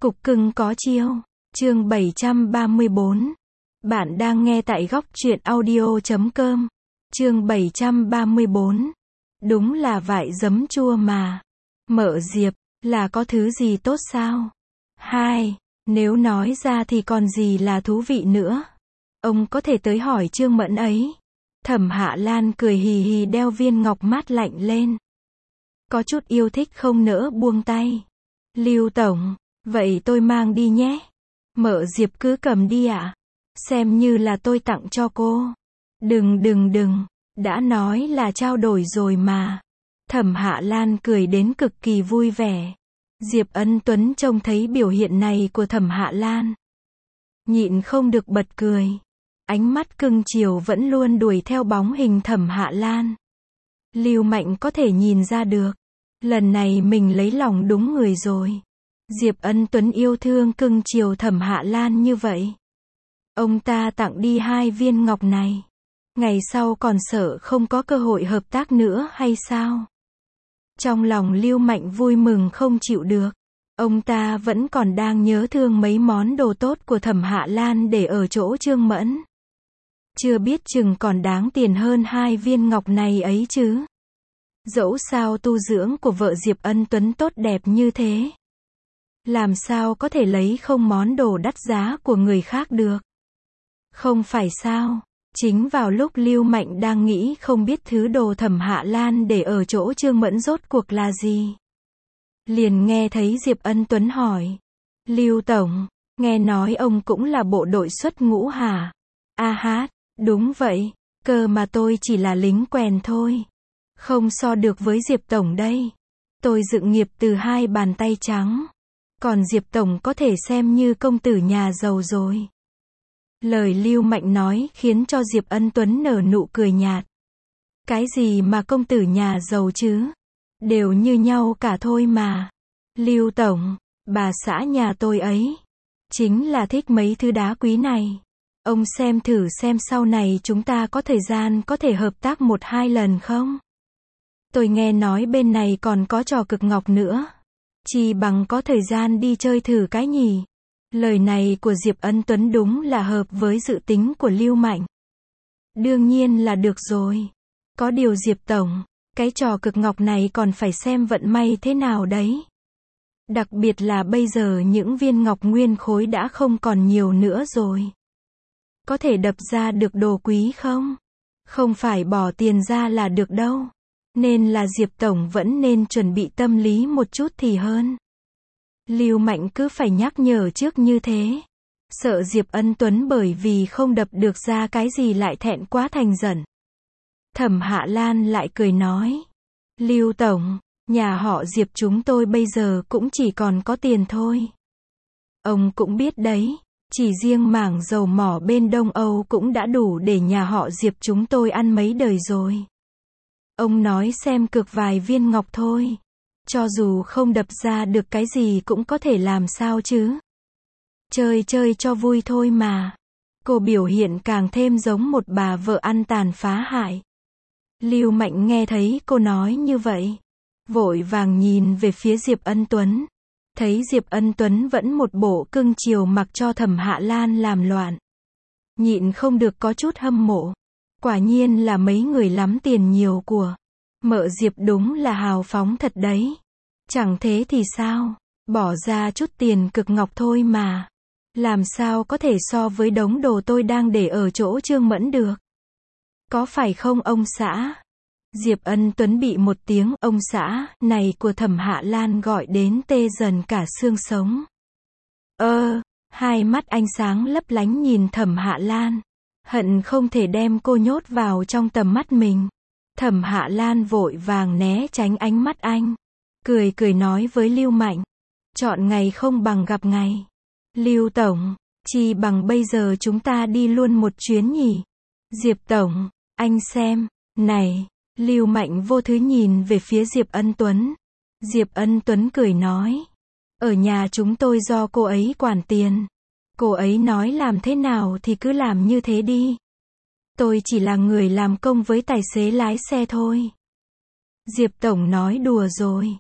Cục cưng có chiêu. Chương 734. Bạn đang nghe tại góc truyện audio.com. Chương 734. Đúng là vải giấm chua mà. Mợ Diệp, là có thứ gì tốt sao? Hai, nếu nói ra thì còn gì là thú vị nữa. Ông có thể tới hỏi Trương Mẫn ấy. Thẩm Hạ Lan cười hì hì đeo viên ngọc mát lạnh lên. Có chút yêu thích không nỡ buông tay. Lưu tổng, vậy tôi mang đi nhé. Mợ Diệp cứ cầm đi ạ. Xem như là tôi tặng cho cô. Đừng, đã nói là trao đổi rồi mà. Thẩm Hạ Lan cười đến cực kỳ vui vẻ. Diệp Ân Tuấn trông thấy biểu hiện này của Thẩm Hạ Lan, nhịn không được bật cười. Ánh mắt cưng chiều vẫn luôn đuổi theo bóng hình Thẩm Hạ Lan. Lưu Mạnh có thể nhìn ra được, lần này mình lấy lòng đúng người rồi. Diệp Ân Tuấn yêu thương cưng chiều Thẩm Hạ Lan như vậy. Ông ta tặng đi 2 viên ngọc này. Ngày sau còn sợ không có cơ hội hợp tác nữa hay sao? Trong lòng Lưu Mạnh vui mừng không chịu được. Ông ta vẫn còn đang nhớ thương mấy món đồ tốt của Thẩm Hạ Lan để ở chỗ Trương Mẫn. Chưa biết chừng còn đáng tiền hơn 2 viên ngọc này ấy chứ. Dẫu sao tu dưỡng của vợ Diệp Ân Tuấn tốt đẹp như thế, làm sao có thể lấy không món đồ đắt giá của người khác được. Không phải sao? Chính vào lúc Lưu Mạnh đang nghĩ không biết thứ đồ Thẩm Hạ Lan để ở chỗ Trương Mẫn rốt cuộc là gì, liền nghe thấy Diệp Ân Tuấn hỏi. Lưu tổng, nghe nói ông cũng là bộ đội xuất ngũ hả? A hát, đúng vậy, cơ mà tôi chỉ là lính quèn thôi. Không so được với Diệp tổng đây. Tôi dựng nghiệp từ 2 bàn tay trắng. Còn Diệp tổng có thể xem như công tử nhà giàu rồi. Lời Lưu Mạnh nói khiến cho Diệp Ân Tuấn nở nụ cười nhạt. Cái gì mà công tử nhà giàu chứ? Đều như nhau cả thôi mà. Lưu tổng, bà xã nhà tôi ấy chính là thích mấy thứ đá quý này. Ông xem thử xem sau này chúng ta có thời gian có thể hợp tác 1-2 lần không? Tôi nghe nói bên này còn có trò cực ngọc nữa. Chỉ bằng có thời gian đi chơi thử cái nhỉ? Lời này của Diệp Ân Tuấn đúng là hợp với dự tính của Lưu Mạnh. Đương nhiên là được rồi. Có điều Diệp tổng, cái trò cực ngọc này còn phải xem vận may thế nào đấy. Đặc biệt là bây giờ những viên ngọc nguyên khối đã không còn nhiều nữa rồi. Có thể đập ra được đồ quý không? Không phải bỏ tiền ra là được đâu. Nên là Diệp tổng vẫn nên chuẩn bị tâm lý một chút thì hơn. Lưu Mạnh cứ phải nhắc nhở trước như thế. Sợ Diệp Ân Tuấn bởi vì không đập được ra cái gì lại thẹn quá thành giận. Thẩm Hạ Lan lại cười nói. Lưu tổng, nhà họ Diệp chúng tôi bây giờ cũng chỉ còn có tiền thôi. Ông cũng biết đấy, chỉ riêng mảng dầu mỏ bên Đông Âu cũng đã đủ để nhà họ Diệp chúng tôi ăn mấy đời rồi. Ông nói xem cược vài viên ngọc thôi. Cho dù không đập ra được cái gì cũng có thể làm sao chứ. Chơi cho vui thôi mà. Cô biểu hiện càng thêm giống một bà vợ ăn tàn phá hại. Lưu Mạnh nghe thấy cô nói như vậy, vội vàng nhìn về phía Diệp Ân Tuấn. Thấy Diệp Ân Tuấn vẫn một bộ cưng chiều mặc cho Thẩm Hạ Lan làm loạn. Nhịn không được có chút hâm mộ. Quả nhiên là mấy người lắm tiền nhiều của. Mợ Diệp đúng là hào phóng thật đấy. Chẳng thế thì sao? Bỏ ra chút tiền cực ngọc thôi mà. Làm sao có thể so với đống đồ tôi đang để ở chỗ Trương Mẫn được? Có phải không ông xã? Diệp Ân Tuấn bị một tiếng ông xã này của Thẩm Hạ Lan gọi đến tê dần cả xương sống. Hai mắt ánh sáng lấp lánh nhìn Thẩm Hạ Lan. Hận không thể đem cô nhốt vào trong tầm mắt mình. Thẩm Hạ Lan vội vàng né tránh ánh mắt anh. Cười nói với Lưu Mạnh. Chọn ngày không bằng gặp ngày. Lưu tổng, chỉ bằng bây giờ chúng ta đi luôn một chuyến nhỉ? Diệp tổng, anh xem, này. Lưu Mạnh vô thứ nhìn về phía Diệp Ân Tuấn. Diệp Ân Tuấn cười nói. Ở nhà chúng tôi do cô ấy quản tiền. Cô ấy nói làm thế nào thì cứ làm như thế đi. Tôi chỉ là người làm công với tài xế lái xe thôi. Diệp tổng nói đùa rồi.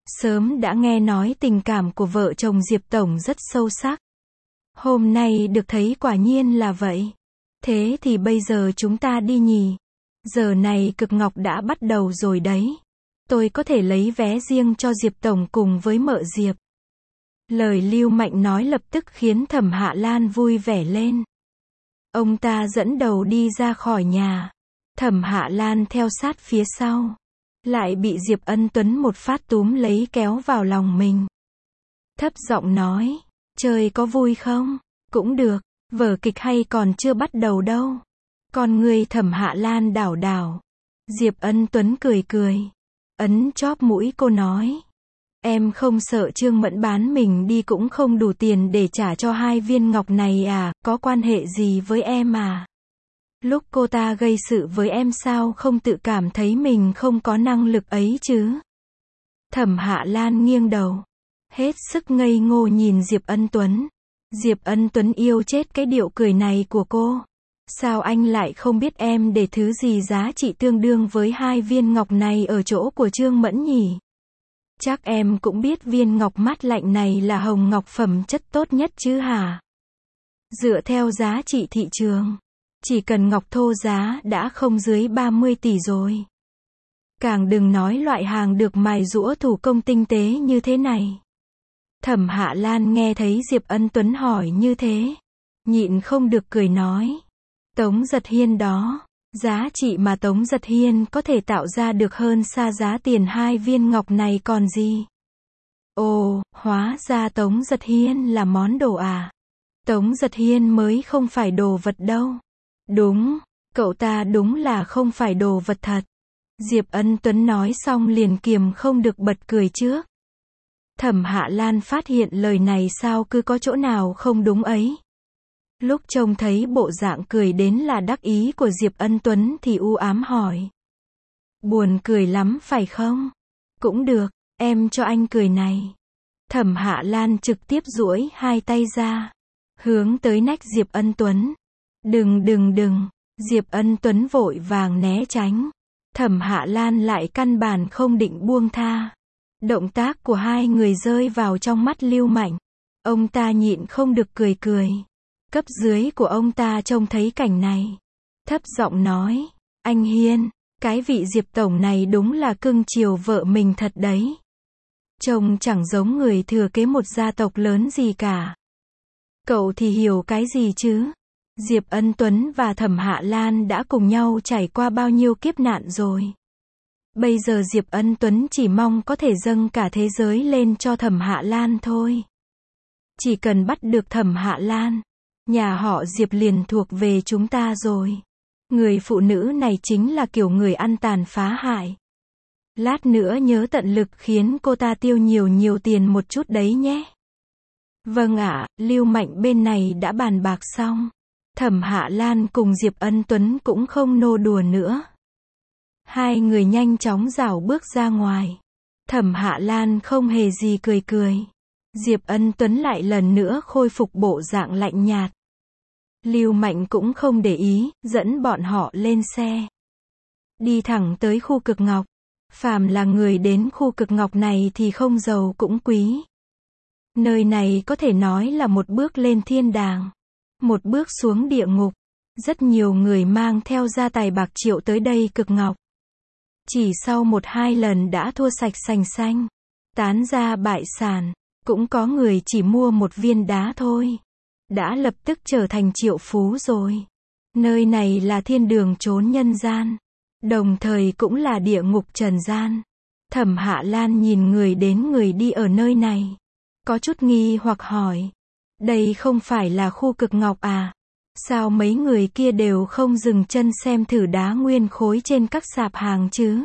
Sớm đã nghe nói tình cảm của vợ chồng Diệp Tổng rất sâu sắc. Hôm nay được thấy quả nhiên là vậy. Thế thì bây giờ chúng ta đi nhỉ? Giờ này cực ngọc đã bắt đầu rồi đấy. Tôi có thể lấy vé riêng cho Diệp Tổng cùng với mợ Diệp. Lời Lưu Mạnh nói lập tức khiến Thẩm Hạ Lan vui vẻ lên. Ông ta dẫn đầu đi ra khỏi nhà. Thẩm Hạ Lan theo sát phía sau. Lại bị Diệp Ân Tuấn một phát túm lấy kéo vào lòng mình. Thấp giọng nói, chơi có vui không? Cũng được, vở kịch hay còn chưa bắt đầu đâu. Con người Thẩm Hạ Lan đảo đảo. Diệp Ân Tuấn cười cười. Ấn chóp mũi cô nói. Em không sợ Trương Mẫn bán mình đi cũng không đủ tiền để trả cho 2 viên ngọc này à, có quan hệ gì với em à? Lúc cô ta gây sự với em sao không tự cảm thấy mình không có năng lực ấy chứ? Thẩm Hạ Lan nghiêng đầu. Hết sức ngây ngô nhìn Diệp Ân Tuấn. Diệp Ân Tuấn yêu chết cái điệu cười này của cô. Sao anh lại không biết em để thứ gì giá trị tương đương với 2 viên ngọc này ở chỗ của Trương Mẫn nhỉ? Chắc em cũng biết viên ngọc mát lạnh này là hồng ngọc phẩm chất tốt nhất chứ hả? Dựa theo giá trị thị trường, chỉ cần ngọc thô giá đã không dưới 30 tỷ rồi. Càng đừng nói loại hàng được mài giũa thủ công tinh tế như thế này. Thẩm Hạ Lan nghe thấy Diệp Ân Tuấn hỏi như thế, nhịn không được cười nói. Tống Giật Hiên đó, giá trị mà Tống Giật Hiên có thể tạo ra được hơn xa giá tiền 2 viên ngọc này còn gì. Ồ, hóa ra Tống Giật Hiên là món đồ à. Tống Giật Hiên mới không phải đồ vật đâu. Đúng, cậu ta đúng là không phải đồ vật thật. Diệp Ân Tuấn nói xong liền kiềm không được bật cười trước. Thẩm Hạ Lan phát hiện lời này sao cứ có chỗ nào không đúng ấy. Lúc trông thấy bộ dạng cười đến là đắc ý của Diệp Ân Tuấn thì u ám hỏi. Buồn cười lắm phải không? Cũng được, em cho anh cười này. Thẩm Hạ Lan trực tiếp duỗi 2 tay ra, hướng tới nách Diệp Ân Tuấn. Đừng. Diệp Ân Tuấn vội vàng né tránh. Thẩm Hạ Lan lại căn bản không định buông tha. Động tác của hai người rơi vào trong mắt Lưu Mạnh. Ông ta nhịn không được cười. Cấp dưới của ông ta trông thấy cảnh này, thấp giọng nói, anh Hiên, cái vị Diệp Tổng này đúng là cưng chiều vợ mình thật đấy. Trông chẳng giống người thừa kế một gia tộc lớn gì cả. Cậu thì hiểu cái gì chứ? Diệp Ân Tuấn và Thẩm Hạ Lan đã cùng nhau trải qua bao nhiêu kiếp nạn rồi. Bây giờ Diệp Ân Tuấn chỉ mong có thể dâng cả thế giới lên cho Thẩm Hạ Lan thôi. Chỉ cần bắt được Thẩm Hạ Lan, nhà họ Diệp liền thuộc về chúng ta rồi. Người phụ nữ này chính là kiểu người ăn tàn phá hại. Lát nữa nhớ tận lực khiến cô ta tiêu nhiều tiền một chút đấy nhé. Vâng ạ, Lưu Mạnh bên này đã bàn bạc xong. Thẩm Hạ Lan cùng Diệp Ân Tuấn cũng không nô đùa nữa. Hai người nhanh chóng rảo bước ra ngoài. Thẩm Hạ Lan không hề gì cười. Diệp Ân Tuấn lại lần nữa khôi phục bộ dạng lạnh nhạt. Lưu Mạnh cũng không để ý, dẫn bọn họ lên xe. Đi thẳng tới khu cực ngọc. Phàm là người đến khu cực ngọc này thì không giàu cũng quý. Nơi này có thể nói là một bước lên thiên đàng, một bước xuống địa ngục. Rất nhiều người mang theo gia tài bạc triệu tới đây cực ngọc. Chỉ sau 1-2 lần đã thua sạch sành xanh, tán ra bại sản. Cũng có người chỉ mua một viên đá thôi, đã lập tức trở thành triệu phú rồi. Nơi này là thiên đường chốn nhân gian, đồng thời cũng là địa ngục trần gian. Thẩm Hạ Lan nhìn người đến người đi ở nơi này, có chút nghi hoặc hỏi. Đây không phải là khu cực ngọc à? Sao mấy người kia đều không dừng chân xem thử đá nguyên khối trên các sạp hàng chứ?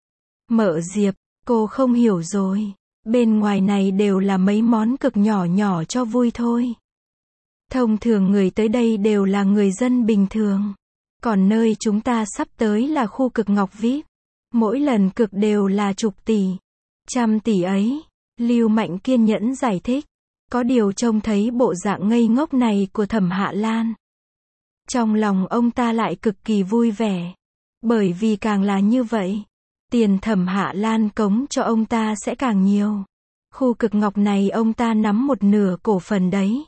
Mợ Diệp, cô không hiểu rồi. Bên ngoài này đều là mấy món cực nhỏ cho vui thôi. Thông thường người tới đây đều là người dân bình thường. Còn nơi chúng ta sắp tới là khu cực ngọc VIP. Mỗi lần cực đều là chục tỷ, trăm tỷ ấy. Lưu Mạnh kiên nhẫn giải thích. Có điều trông thấy bộ dạng ngây ngốc này của Thẩm Hạ Lan, trong lòng ông ta lại cực kỳ vui vẻ. Bởi vì càng là như vậy, tiền Thẩm Hạ Lan cống cho ông ta sẽ càng nhiều. Khu cực ngọc này ông ta nắm một nửa cổ phần đấy.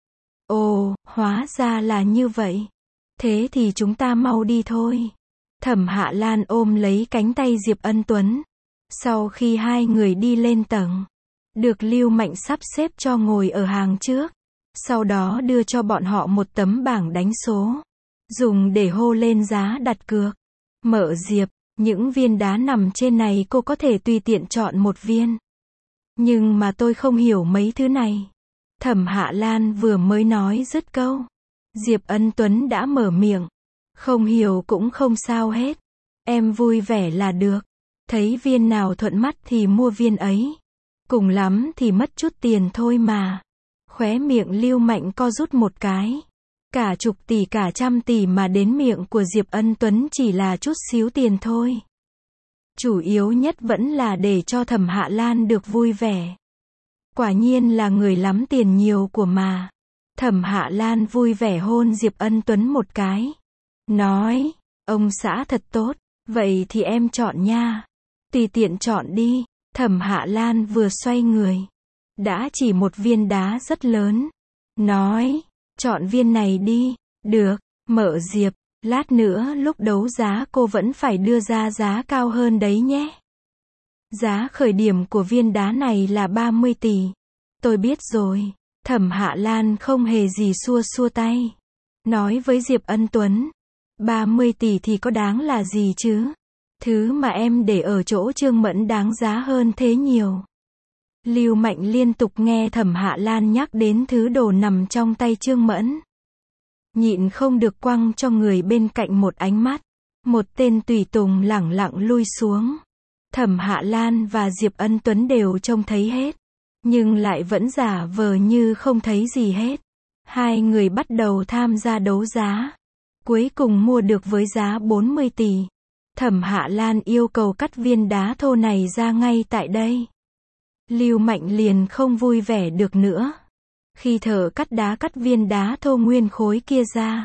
Ồ, hóa ra là như vậy. Thế thì chúng ta mau đi thôi. Thẩm Hạ Lan ôm lấy cánh tay Diệp Ân Tuấn. Sau khi hai người đi lên tầng, được Lưu Mạnh sắp xếp cho ngồi ở hàng trước. Sau đó đưa cho bọn họ một tấm bảng đánh số, dùng để hô lên giá đặt cược. Mở Diệp, những viên đá nằm trên này cô có thể tùy tiện chọn một viên. Nhưng mà tôi không hiểu mấy thứ này. Thẩm Hạ Lan vừa mới nói dứt câu, Diệp Ân Tuấn đã mở miệng. Không hiểu cũng không sao hết. Em vui vẻ là được. Thấy viên nào thuận mắt thì mua viên ấy. Cùng lắm thì mất chút tiền thôi mà. Khóe miệng Lưu Mạnh co rút một cái. Cả chục tỷ cả trăm tỷ mà đến miệng của Diệp Ân Tuấn chỉ là chút xíu tiền thôi. Chủ yếu nhất vẫn là để cho Thẩm Hạ Lan được vui vẻ. Quả nhiên là người lắm tiền nhiều của mà. Thẩm Hạ Lan vui vẻ hôn Diệp Ân Tuấn một cái. Nói, ông xã thật tốt, vậy thì em chọn nha. Tùy tiện chọn đi. Thẩm Hạ Lan vừa xoay người, đã chỉ một viên đá rất lớn. Nói, chọn viên này đi. Được, Mở Diệp, lát nữa lúc đấu giá cô vẫn phải đưa ra giá cao hơn đấy nhé. Giá khởi điểm của viên đá này là 30 tỷ. Tôi biết rồi. Thẩm Hạ Lan không hề gì xua xua tay. Nói với Diệp Ân Tuấn, 30 tỷ thì có đáng là gì chứ? Thứ mà em để ở chỗ Trương Mẫn đáng giá hơn thế nhiều. Lưu Mạnh liên tục nghe Thẩm Hạ Lan nhắc đến thứ đồ nằm trong tay Trương Mẫn. Nhịn không được quăng cho người bên cạnh một ánh mắt. Một tên tùy tùng lẳng lặng lui xuống. Thẩm Hạ Lan và Diệp Ân Tuấn đều trông thấy hết. Nhưng lại vẫn giả vờ như không thấy gì hết. Hai người bắt đầu tham gia đấu giá. Cuối cùng mua được với giá 40 tỷ. Thẩm Hạ Lan yêu cầu cắt viên đá thô này ra ngay tại đây. Lưu Mạnh liền không vui vẻ được nữa. Khi thợ cắt đá cắt viên đá thô nguyên khối kia ra.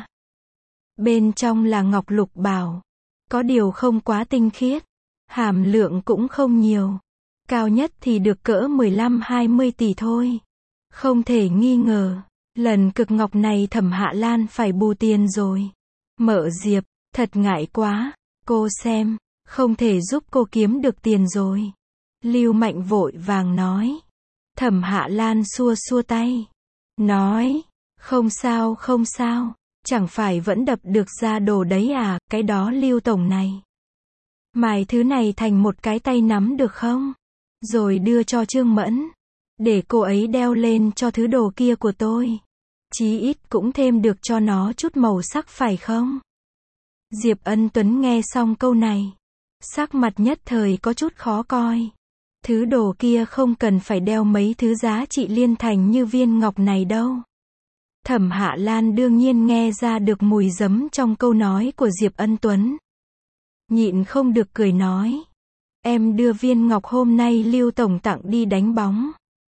Bên trong là ngọc lục bảo. Có điều không quá tinh khiết. Hàm lượng cũng không nhiều. Cao nhất thì được cỡ 15-20 tỷ thôi. Không thể nghi ngờ. Lần cực ngọc này Thẩm Hạ Lan phải bù tiền rồi. Mở Diệp, thật ngại quá. Cô xem, không thể giúp cô kiếm được tiền rồi. Lưu Mạnh vội vàng nói. Thẩm Hạ Lan xua xua tay. Nói, không sao không sao. Chẳng phải vẫn đập được ra đồ đấy à, cái đó Lưu Tổng này. Mài thứ này thành một cái tay nắm được không? Rồi đưa cho Trương Mẫn. Để cô ấy đeo lên cho thứ đồ kia của tôi. Chí ít cũng thêm được cho nó chút màu sắc phải không? Diệp Ân Tuấn nghe xong câu này. Sắc mặt nhất thời có chút khó coi. Thứ đồ kia không cần phải đeo mấy thứ giá trị liên thành như viên ngọc này đâu. Thẩm Hạ Lan đương nhiên nghe ra được mùi giấm trong câu nói của Diệp Ân Tuấn. Nhịn không được cười nói. Em đưa viên ngọc hôm nay Lưu Tổng tặng đi đánh bóng.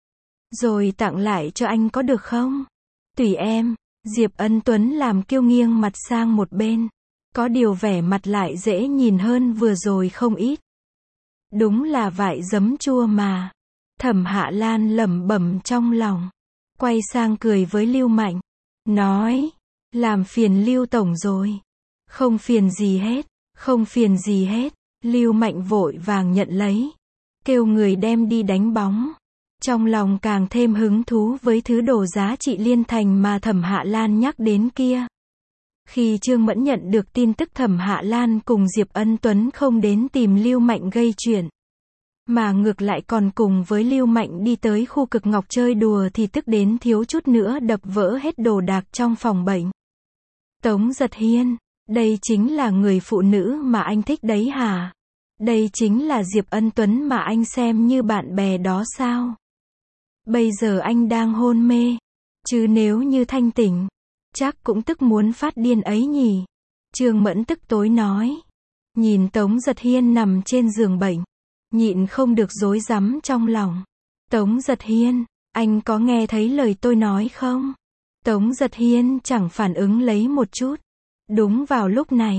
Rồi tặng lại cho anh có được không? Tùy em. Diệp Ân Tuấn làm kiêu nghiêng mặt sang một bên. Có điều vẻ mặt lại dễ nhìn hơn vừa rồi không ít. Đúng là vải giấm chua mà. Thẩm Hạ Lan lẩm bẩm trong lòng. Quay sang cười với Lưu Mạnh. Nói. Làm phiền Lưu Tổng rồi. Không phiền gì hết. Không phiền gì hết. Lưu Mạnh vội vàng nhận lấy. Kêu người đem đi đánh bóng. Trong lòng càng thêm hứng thú với thứ đồ giá trị liên thành mà Thẩm Hạ Lan nhắc đến kia. Khi Trương Mẫn nhận được tin tức Thẩm Hạ Lan cùng Diệp Ân Tuấn không đến tìm Lưu Mạnh gây chuyện, mà ngược lại còn cùng với Lưu Mạnh đi tới khu cực ngọc chơi đùa thì tức đến thiếu chút nữa đập vỡ hết đồ đạc trong phòng bệnh. Tống Giật Hiên, đây chính là người phụ nữ mà anh thích đấy hả? Đây chính là Diệp Ân Tuấn mà anh xem như bạn bè đó sao? Bây giờ anh đang hôn mê, chứ nếu như thanh tỉnh, chắc cũng tức muốn phát điên ấy nhỉ. Trương Mẫn tức tối nói. Nhìn Tống Giật Hiên nằm trên giường bệnh, nhịn không được rối rắm trong lòng. Tống Giật Hiên, anh có nghe thấy lời tôi nói không? Tống Giật Hiên chẳng phản ứng lấy một chút. Đúng vào lúc này,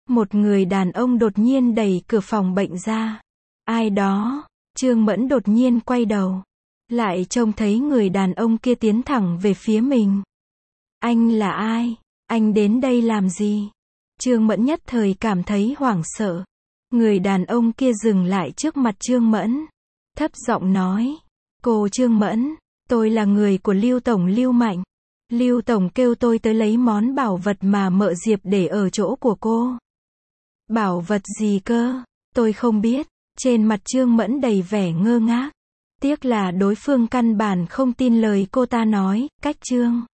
Một người đàn ông đột nhiên đẩy cửa phòng bệnh ra. Ai đó? Trương Mẫn đột nhiên quay đầu. Lại trông thấy người đàn ông kia tiến thẳng về phía mình. Anh là ai? Anh đến đây làm gì? Trương Mẫn nhất thời cảm thấy hoảng sợ. Người đàn ông kia dừng lại trước mặt Trương Mẫn. Thấp giọng nói. Cô Trương Mẫn, tôi là người của Lưu Tổng Lưu Mạnh. Lưu Tổng kêu tôi tới lấy món bảo vật mà mợ Diệp để ở chỗ của cô. Bảo vật gì cơ? Tôi không biết. Trên mặt Trương Mẫn đầy vẻ ngơ ngác. Tiếc là đối phương căn bản không tin lời cô ta nói, cách Trương